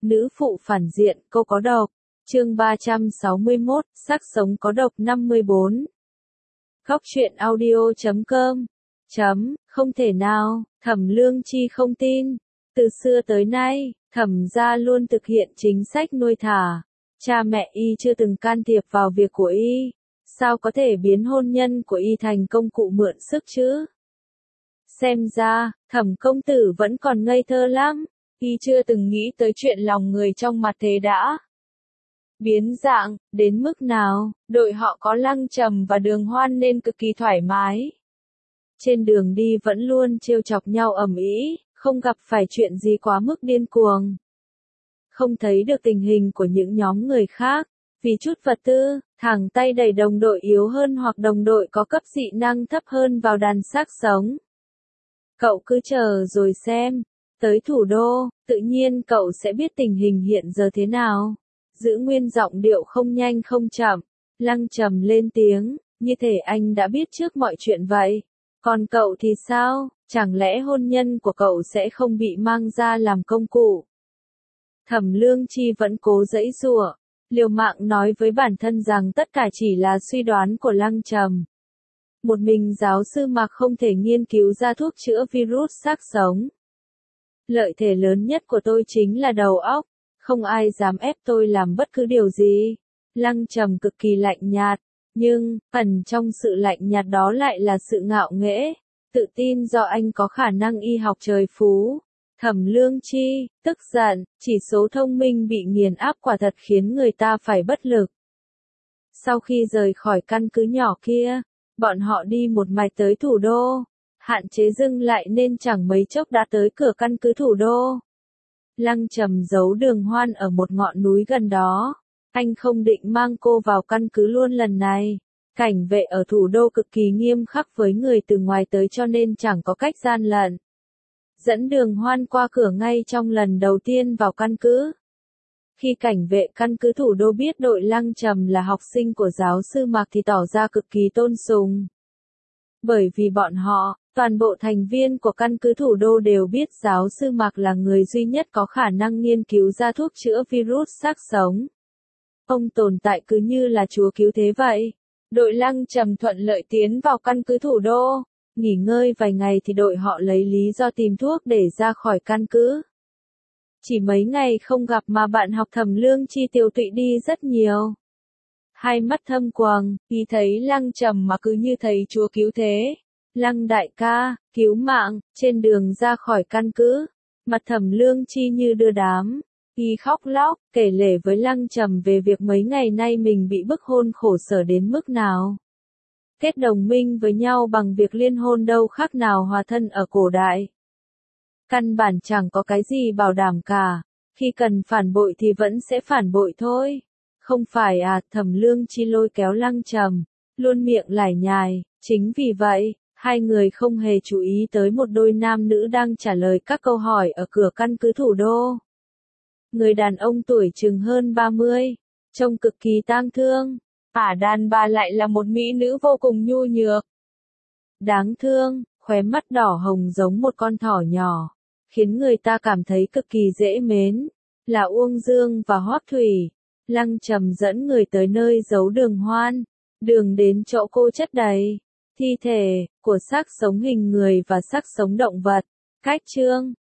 Nữ phụ phản diện, cô có độc. Chương 361, xác sống có độc 54. Góc truyện audio.com. Không thể nào, Thẩm Lương Chi không tin. Từ xưa tới nay, Thẩm gia luôn thực hiện chính sách nuôi thả. Cha mẹ y chưa từng can thiệp vào việc của y. Sao có thể biến hôn nhân của y thành công cụ mượn sức chứ? Xem ra, Thẩm công tử vẫn còn ngây thơ lắm. Y chưa từng nghĩ tới chuyện lòng người trong mặt thế đã biến dạng, đến mức nào, đội họ có Lăng Trầm và Đường Hoan nên cực kỳ thoải mái. Trên đường đi vẫn luôn trêu chọc nhau ầm ĩ, không gặp phải chuyện gì quá mức điên cuồng. Không thấy được tình hình của những nhóm người khác, vì chút vật tư, thẳng tay đẩy đồng đội yếu hơn hoặc đồng đội có cấp dị năng thấp hơn vào đàn xác sống. Cậu cứ chờ rồi xem, tới thủ đô, tự nhiên cậu sẽ biết tình hình hiện giờ thế nào. Giữ nguyên giọng điệu không nhanh không chậm, Lăng Trầm lên tiếng, như thể anh đã biết trước mọi chuyện vậy. Còn cậu thì sao, chẳng lẽ hôn nhân của cậu sẽ không bị mang ra làm công cụ? Thẩm Lương Chi vẫn cố giãy giụa, liều mạng nói với bản thân rằng tất cả chỉ là suy đoán của Lăng Trầm. Một mình giáo sư Mạc không thể nghiên cứu ra thuốc chữa virus xác sống. Lợi thế lớn nhất của tôi chính là đầu óc, không ai dám ép tôi làm bất cứ điều gì. Lăng Trầm cực kỳ lạnh nhạt, nhưng, ẩn trong sự lạnh nhạt đó lại là sự ngạo nghễ, tự tin do anh có khả năng y học trời phú. Thẩm Lương Chi, tức giận, chỉ số thông minh bị nghiền áp quả thật khiến người ta phải bất lực. Sau khi rời khỏi căn cứ nhỏ kia, bọn họ đi một mạch tới thủ đô, hạn chế dừng lại nên chẳng mấy chốc đã tới cửa căn cứ thủ đô. Lăng Trầm giấu Đường Hoan ở một ngọn núi gần đó, anh không định mang cô vào căn cứ luôn lần này. Cảnh vệ ở thủ đô cực kỳ nghiêm khắc với người từ ngoài tới cho nên chẳng có cách gian lận. Dẫn Đường Hoan qua cửa ngay trong lần đầu tiên vào căn cứ. Khi cảnh vệ căn cứ thủ đô biết đội Lăng Trầm là học sinh của giáo sư Mạc thì tỏ ra cực kỳ tôn sùng. Bởi vì bọn họ, toàn bộ thành viên của căn cứ thủ đô đều biết giáo sư Mạc là người duy nhất có khả năng nghiên cứu ra thuốc chữa virus xác sống. Ông tồn tại cứ như là chúa cứu thế vậy. Đội Lăng Trầm thuận lợi tiến vào căn cứ thủ đô. Nghỉ ngơi vài ngày thì đội họ lấy lý do tìm thuốc để ra khỏi căn cứ. Chỉ mấy ngày không gặp mà bạn học Thẩm Lương Chi tiêu tụy đi rất nhiều. Hai mắt thâm quầng, khi thấy Lăng Trầm mà cứ như thấy chúa cứu thế. Lăng đại ca, cứu mạng, trên đường ra khỏi căn cứ. Mặt Thẩm Lương Chi như đưa đám. Y khóc lóc, kể lể với Lăng Trầm về việc mấy ngày nay mình bị bức hôn khổ sở đến mức nào. Kết đồng minh với nhau bằng việc liên hôn đâu khác nào hòa thân ở cổ đại. Căn bản chẳng có cái gì bảo đảm cả, khi cần phản bội thì vẫn sẽ phản bội thôi. Không phải à, Thẩm Lương Chi lôi kéo Lăng Trầm, luôn miệng lải nhải, chính vì vậy, hai người không hề chú ý tới một đôi nam nữ đang trả lời các câu hỏi ở cửa căn cứ thủ đô. Người đàn ông tuổi chừng hơn 30, trông cực kỳ tang thương, đàn bà lại là một mỹ nữ vô cùng nhu nhược. Đáng thương, khóe mắt đỏ hồng giống một con thỏ nhỏ, khiến người ta cảm thấy cực kỳ dễ mến, là Uông Dương và Hoắc Thủy. Lăng Trầm dẫn người tới nơi giấu Đường Hoan, đường đến chỗ cô chất đầy thi thể của xác sống hình người và xác sống động vật. Cách chương